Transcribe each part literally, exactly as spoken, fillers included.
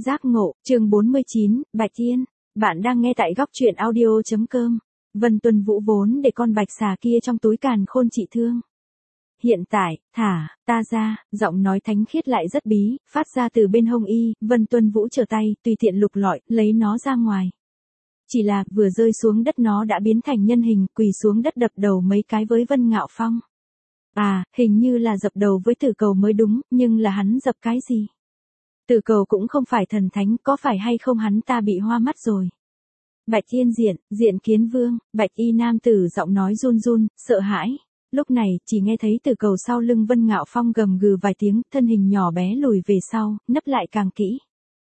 Giác ngộ, chương bốn mươi chín, Bạch Thiên. Bạn đang nghe tại góc truyện audio.com. Vân Tuân Vũ vốn để con bạch xà kia trong túi càn khôn trị thương. Hiện tại, thả, ta ra, giọng nói thánh khiết lại rất bí, phát ra từ bên hông y, Vân Tuân Vũ trở tay, tùy tiện lục lọi, lấy nó ra ngoài. Chỉ là, vừa rơi xuống đất nó đã biến thành nhân hình, quỳ xuống đất đập đầu mấy cái với Vân Ngạo Phong. À, hình như là dập đầu với Tử Cầu mới đúng, nhưng là hắn dập cái gì? Tử Cầu cũng không phải thần thánh, có phải hay không hắn ta bị hoa mắt rồi. Bạch Thiên diện, diện kiến vương, bạch y nam tử giọng nói run run, sợ hãi. Lúc này, chỉ nghe thấy Tử Cầu sau lưng Vân Ngạo Phong gầm gừ vài tiếng, thân hình nhỏ bé lùi về sau, nấp lại càng kỹ.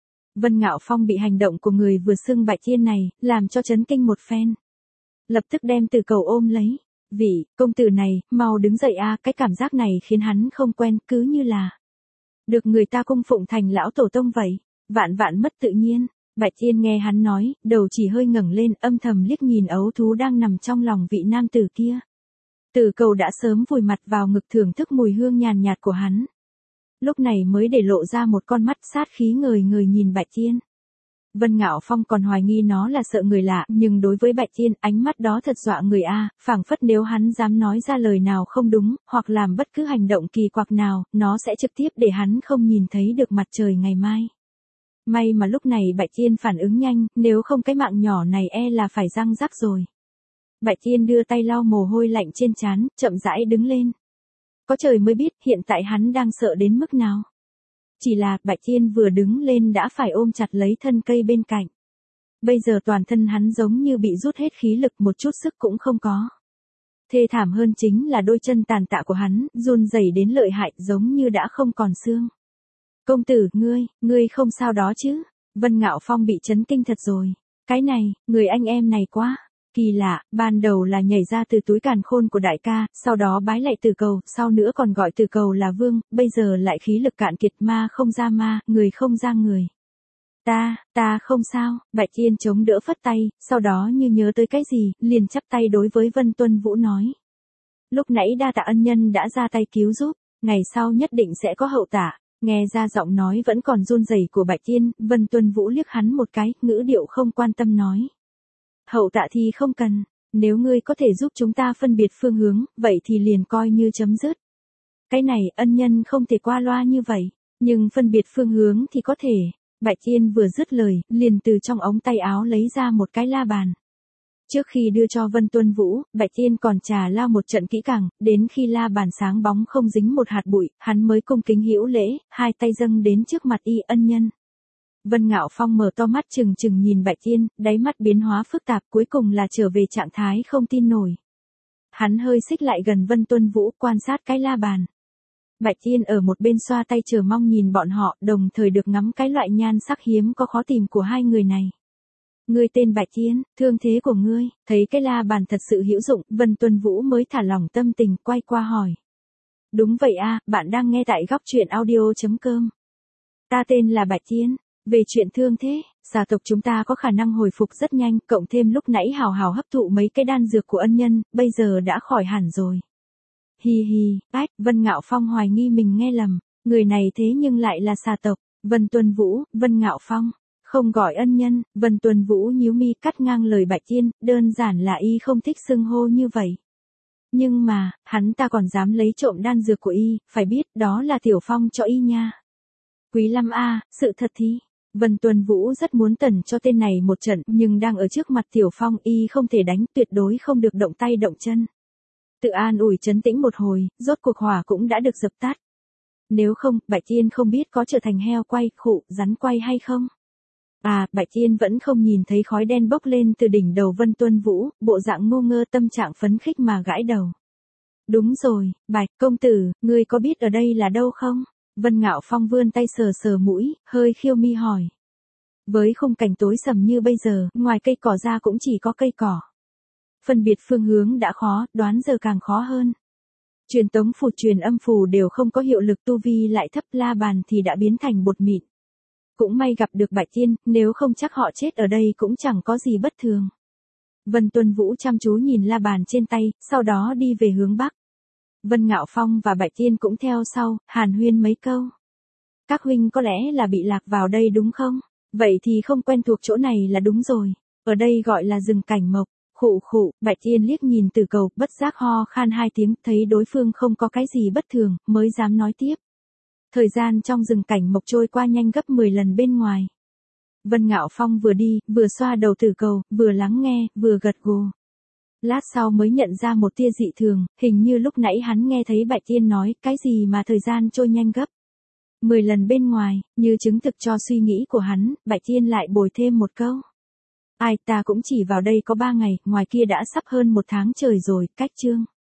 Vân Ngạo Phong bị hành động của người vừa xưng Bạch Thiên này, làm cho chấn kinh một phen. Lập tức đem Tử Cầu ôm lấy. Vị, công tử này, mau đứng dậy a, cái cảm giác này khiến hắn không quen, cứ như là được người ta cung phụng thành lão tổ tông vậy, vạn vạn mất tự nhiên. Bạch Thiên nghe hắn nói, đầu chỉ hơi ngẩng lên, âm thầm liếc nhìn ấu thú đang nằm trong lòng vị nam tử kia. Tử Cầu đã sớm vùi mặt vào ngực thưởng thức mùi hương nhàn nhạt của hắn. Lúc này mới để lộ ra một con mắt sát khí ngời ngời nhìn Bạch Thiên. Vân Ngạo Phong còn hoài nghi nó là sợ người lạ, nhưng đối với Bạch Thiên, ánh mắt đó thật dọa người a, phảng phất nếu hắn dám nói ra lời nào không đúng, hoặc làm bất cứ hành động kỳ quặc nào, nó sẽ trực tiếp để hắn không nhìn thấy được mặt trời ngày mai. May mà lúc này Bạch Thiên phản ứng nhanh, nếu không cái mạng nhỏ này e là phải răng rắc rồi. Bạch Thiên đưa tay lau mồ hôi lạnh trên trán, chậm rãi đứng lên. Có trời mới biết hiện tại hắn đang sợ đến mức nào. Chỉ là, Bạch Thiên vừa đứng lên đã phải ôm chặt lấy thân cây bên cạnh. Bây giờ toàn thân hắn giống như bị rút hết khí lực, một chút sức cũng không có. Thê thảm hơn chính là đôi chân tàn tạ của hắn, run rẩy đến lợi hại, giống như đã không còn xương. Công tử, ngươi, ngươi không sao đó chứ? Vân Ngạo Phong bị chấn kinh thật rồi. Cái này, người anh em này quá kỳ lạ, ban đầu là nhảy ra từ túi càn khôn của đại ca, sau đó bái lại Tử Cầu, sau nữa còn gọi Tử Cầu là vương, bây giờ lại khí lực cạn kiệt, ma không ra ma, người không ra người. Ta, ta không sao, Bạch Thiên chống đỡ phất tay, sau đó như nhớ tới cái gì, liền chắp tay đối với Vân Tuân Vũ nói. Lúc nãy đa tạ ân nhân đã ra tay cứu giúp, ngày sau nhất định sẽ có hậu tạ. Nghe ra giọng nói vẫn còn run rẩy của Bạch Thiên, Vân Tuân Vũ liếc hắn một cái, ngữ điệu không quan tâm nói. Hậu tạ thì không cần, nếu ngươi có thể giúp chúng ta phân biệt phương hướng, vậy thì liền coi như chấm dứt. Cái này, ân nhân không thể qua loa như vậy, nhưng phân biệt phương hướng thì có thể. Bạch Thiên vừa dứt lời, liền từ trong ống tay áo lấy ra một cái la bàn. Trước khi đưa cho Vân Tuân Vũ, Bạch Thiên còn trà lao một trận kỹ càng, đến khi la bàn sáng bóng không dính một hạt bụi, hắn mới cung kính hữu lễ, hai tay dâng đến trước mặt y ân nhân. Vân Ngạo Phong mở to mắt trừng trừng nhìn Bạch Thiên, đáy mắt biến hóa phức tạp, cuối cùng là trở về trạng thái không tin nổi. Hắn hơi xích lại gần Vân Tuân Vũ, quan sát cái la bàn. Bạch Thiên ở một bên xoa tay chờ mong nhìn bọn họ, đồng thời được ngắm cái loại nhan sắc hiếm có khó tìm của hai người này. Ngươi tên Bạch Thiên, thương thế của ngươi, thấy cái la bàn thật sự hữu dụng, Vân Tuân Vũ mới thả lỏng tâm tình, quay qua hỏi. Đúng vậy a, bạn đang nghe tại góc truyện audio.com. Ta tên là Bạch Thiên, về chuyện thương thế, xà tộc chúng ta có khả năng hồi phục rất nhanh, cộng thêm lúc nãy hào hào hấp thụ mấy cái đan dược của ân nhân, bây giờ đã khỏi hẳn rồi. Hi hi, ách, Vân Ngạo Phong hoài nghi mình nghe lầm, người này thế nhưng lại là xà tộc, Vân Tuân Vũ, Vân Ngạo Phong. Không gọi ân nhân, Vân Tuân Vũ nhíu mi cắt ngang lời Bạch Thiên, đơn giản là y không thích xưng hô như vậy. Nhưng mà, hắn ta còn dám lấy trộm đan dược của y, phải biết đó là Tiểu Phong cho y nha. Quý Lâm a, sự thật thì, Vân Tuân Vũ rất muốn tẩn cho tên này một trận, nhưng đang ở trước mặt Tiểu Phong y không thể đánh, tuyệt đối không được động tay động chân. Tự an ủi trấn tĩnh một hồi, rốt cuộc hỏa cũng đã được dập tắt. Nếu không, Bạch Thiên không biết có trở thành heo quay, khụ, rắn quay hay không. À, Bạch Thiên vẫn không nhìn thấy khói đen bốc lên từ đỉnh đầu Vân Tuân Vũ, bộ dạng ngô ngơ tâm trạng phấn khích mà gãi đầu. Đúng rồi, Bạch công tử, ngươi có biết ở đây là đâu không? Vân Ngạo Phong vươn tay sờ sờ mũi, hơi khiêu mi hỏi. Với khung cảnh tối sầm như bây giờ, ngoài cây cỏ ra cũng chỉ có cây cỏ. Phân biệt phương hướng đã khó, đoán giờ càng khó hơn. Truyền tống phù truyền âm phù đều không có hiệu lực, tu vi lại thấp, la bàn thì đã biến thành bột mịn. Cũng may gặp được Bạch Thiên, nếu không chắc họ chết ở đây cũng chẳng có gì bất thường. Vân Tuân Vũ chăm chú nhìn la bàn trên tay, sau đó đi về hướng bắc. Vân Ngạo Phong và Bạch Thiên cũng theo sau, hàn huyên mấy câu. Các huynh có lẽ là bị lạc vào đây đúng không? Vậy thì không quen thuộc chỗ này là đúng rồi. Ở đây gọi là rừng cảnh mộc. Khụ khụ, Bạch Tiên liếc nhìn Từ Cầu, bất giác ho khan hai tiếng, thấy đối phương không có cái gì bất thường, mới dám nói tiếp. Thời gian trong rừng cảnh mộc trôi qua nhanh gấp mười lần bên ngoài. Vân Ngạo Phong vừa đi, vừa xoa đầu Từ Cầu, vừa lắng nghe, vừa gật gù. Lát sau mới nhận ra một tia dị thường, hình như lúc nãy hắn nghe thấy Bạch Tiên nói, cái gì mà thời gian trôi nhanh gấp mười lần bên ngoài, như chứng thực cho suy nghĩ của hắn, Bạch Tiên lại bồi thêm một câu. Ai, ta cũng chỉ vào đây có ba ngày, ngoài kia đã sắp hơn một tháng trời rồi, cách chương.